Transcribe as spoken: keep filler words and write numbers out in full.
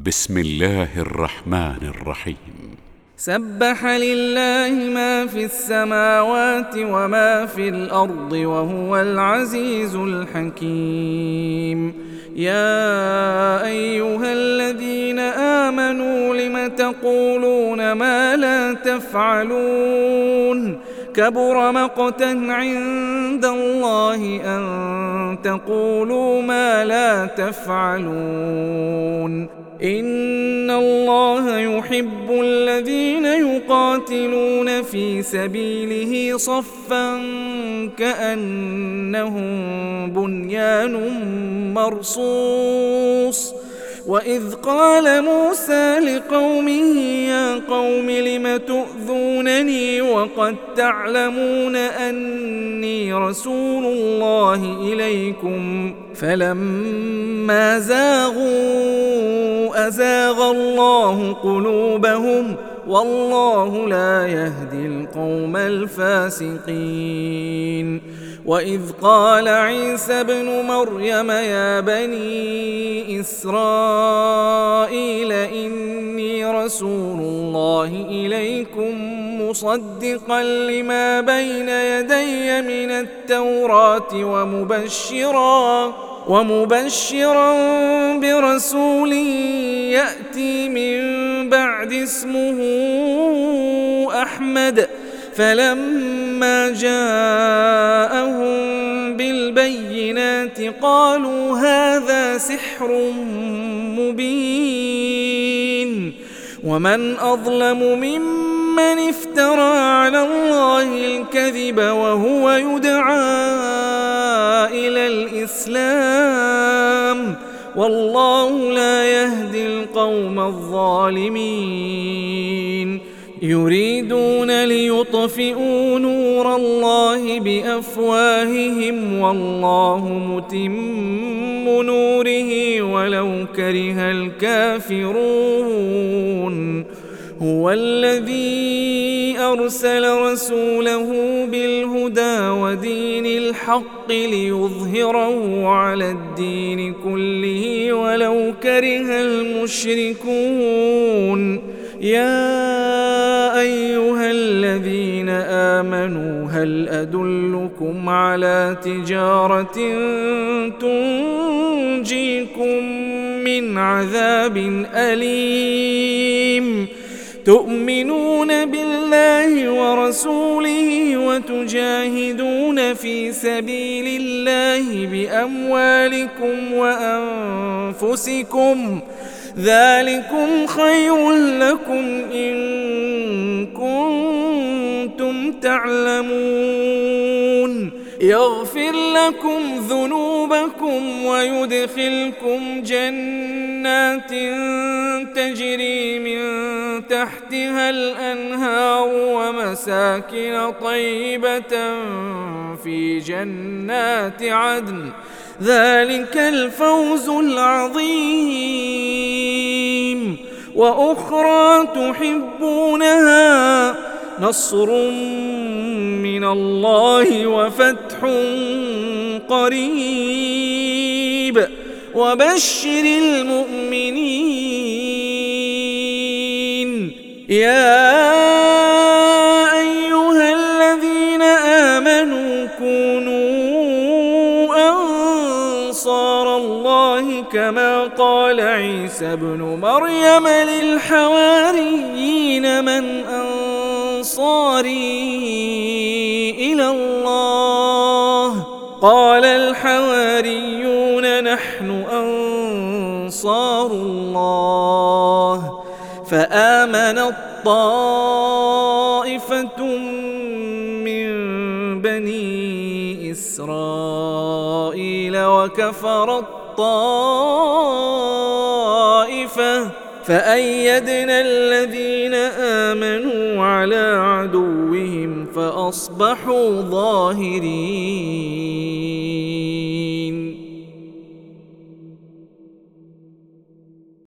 بسم الله الرحمن الرحيم. سبح لله ما في السماوات وما في الأرض وهو العزيز الحكيم. يا أيها الذين آمنوا لم تقولون ما لا تفعلون كبر مقتا عند الله أن تقولوا ما لا تفعلون. إن الله يحب الذين يقاتلون في سبيله صفا كأنهم بنيان مرصوص. وإذ قال موسى لقومه يا قوم لم تؤذونني وقد تعلمون أني رسول الله إليكم فلما زاغوا أزاغ الله قلوبهم والله لا يهدي القوم الفاسقين. وإذ قال عيسى ابن مريم يا بني إسرائيل إني رسول الله إليكم مصدقا لما بين يدي من التوراة ومبشرا ومبشرا برسول يأتي من بعد اسمه أحمد. فلما جاءهم بالبينات قالوا هذا سحر مبين. ومن أظلم ممن افترى على الله الكذب وهو يدعى إلى الإسلام والله لا يهدي القوم الظالمين. يريدون ليطفئوا نور الله بأفواههم والله متم نوره ولو كره الكافرون. هو الذي أرسل رسوله بالهدى ودين الحق ليظهره على الدين كله ولو كره المشركون. يا أيها الذين آمنوا هل أدلكم على تجارة تنجيكم من عذاب أليم تؤمنون بالله ورسوله وتجاهدون في سبيل الله بأموالكم وأنفسكم ذلكم خير لكم إن كنتم تعلمون. يغفر لكم ذنوبكم ويدخلكم جنات تجري من تحتها الأنهار ومساكن طيبة في جنات عدن ذلك الفوز العظيم. وأخرى تحبونها نصر من الله وفتح قريب وبشر المؤمنين. يا أيها الذين آمنوا كونوا أنصار الله كما قال عيسى ابن مريم للحواريين من أنصاري إلى الله قال الحواريون نحن أنصار الله. فآمنت طائفة من بني إسرائيل وكفرت طائفة فأيدنا الذين آمنوا على عدوهم فأصبحوا ظاهرين.